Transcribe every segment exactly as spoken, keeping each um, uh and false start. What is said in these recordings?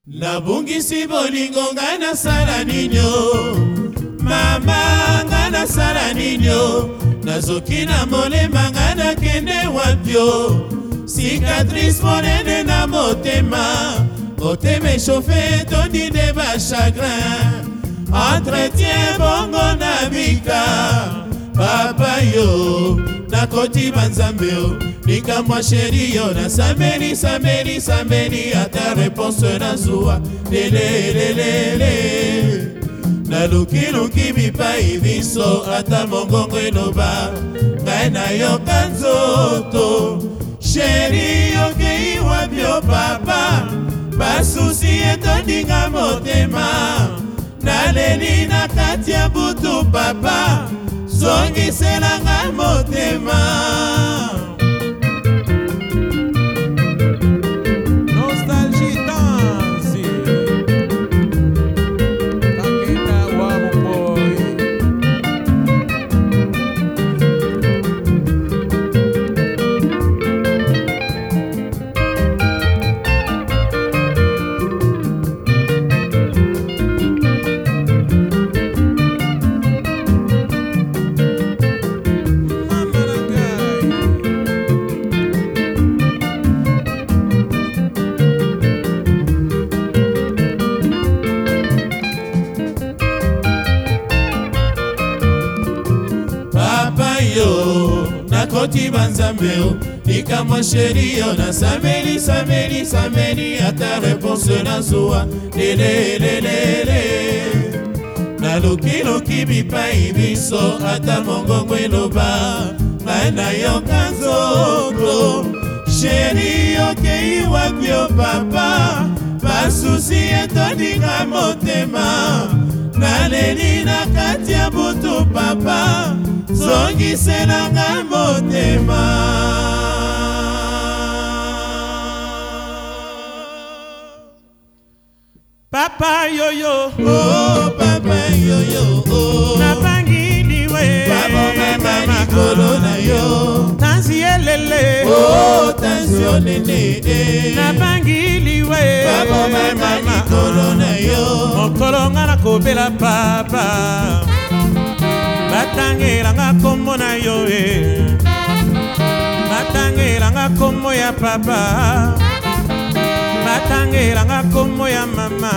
Nabungisi bolingo nga nasala ninyo, mama nga nasala ninyo, nazoki na molema nga nakende wapyo, cicatrice monene na motema, motema echauffe tondide ba chagrin, entretien bongo na bika, papa yo nakoti banzambe yo, nika mwa sheri yo na sameli sameli sameli, ata réponse na zuwa lele lele lele, na luki luki bipai biso ata mongongo enoba ngai na yoka nzoto, sheri yokei wabyo papa, basusi etondinga motema, naleli na kati ya butu papa, zongiselanga motema. Nostalgie danse Kakita wa boy. Nakoti banzambe yo, nika mwa sheri yo na sameli sameli sameli, ata réponse na zuwa lele lele lele, na luki luki bipai biso ata mongongo eloba ngai na yoka nzoto, sheri yokei wapyo papa, basusi etondinga motema, naleli na kati ya butu papa, zongiselanga motema. Papa yoyo, oh papa yoyo, oh nabangiliwe, babo mama nikolo na yo, tansi elele, oh tension nene, nabangiliwe, babo mama nikolo na yo, mokolo nga nakobela papa, batangelanga kombo na yo e, batangelanga kombo ya papa, batangelanga kombo ya mama,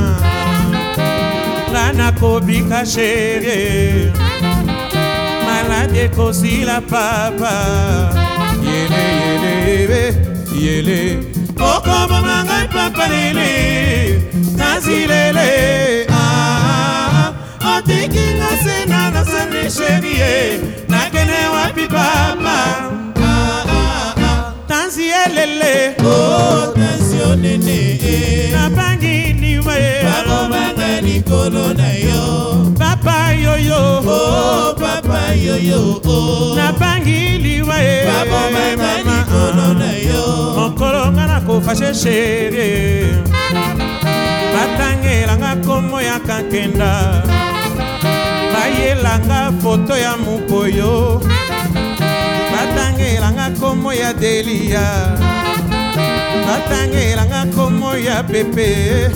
nga nakobika sheri, malade kosila papa, yele yele yele, okoboma ngai papa lele, kasi lele, ah, otikinga sena na sani sheri, nakene wapi papa, ah, ah, ah, tansi elele, oh tension nene, nabangiliwe, babo mama nikolo na yo, papa yoyo, oh papa yoyo, oh nabangiliwe, babo mama nikolo na yo, mokolo nga nakofashe sheri, batangelanga kombo ya kankenda, bayelanga foto ya mukoyo, batangelanga kombo ya delia, batangelanga kombo ya pepe,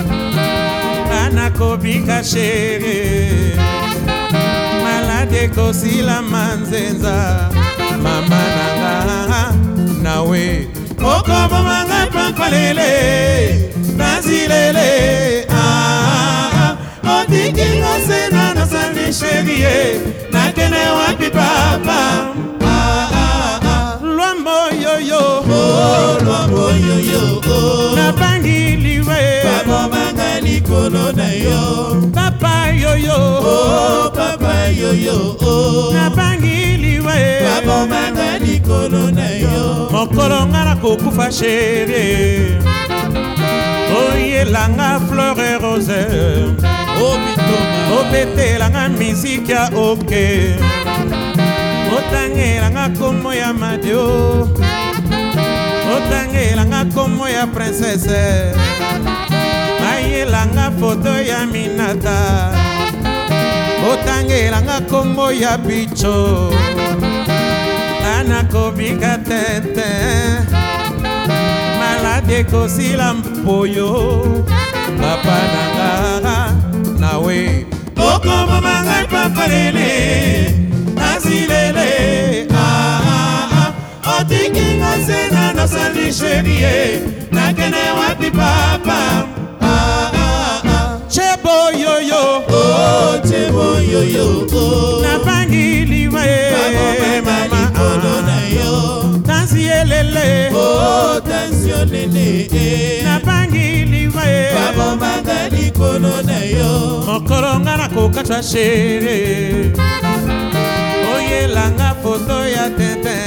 anakobika sheri, malade kosila manzenza, mama nanga nawe, okoboma ngai papa lele, nasi lele, ah, otikinga sena na sani sheri, nakene wapi papa, ah, ah, ah, lwambo yoyo, oh lwambo yoyo, oh nabangiliwe, babo mama nikolo na yo, papa yoyo, oh papa yoyo, oh nabangiliwe, babo mama nikolo na yo, mokolo nga nakokufa sheri, oyelanga fleur et rose, oh bitoma, obetelanga miziki ya oke, otangelanga kombo ya madeo, otangelanga kombo ya princesse, ayelanga foto ya minata, otangelanga kombo ya bicho, anakobika tete, malade kosila mupoyo papa nanga nawe okoma mangai papa lele asilele ah ah ah otikinga sena no sali chérie nakene wapi papa ah ah ah chebo yoyo oh chebo yoyo oh napangili wae mama kolona yo tansielele oh tansiolele napangili wae babo mangali kolona yo mokoronga na kokatwa shere oyelanga foto ya tete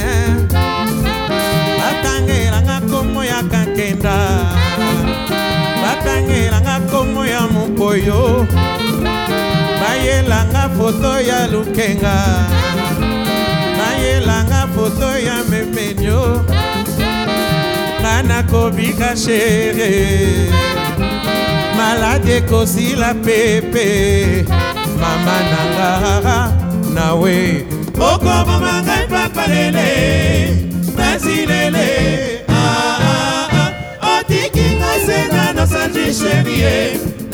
batangelanga komo ya kankenda batangelanga komo ya mupoyo bayelanga foto ya lukenga bayelanga foto ya memenyo ngana kobika shere malade kosila pepe mama nanga nawe okoma mangai papa lele nasilele ah ah ah otikinga sena no sanji chérie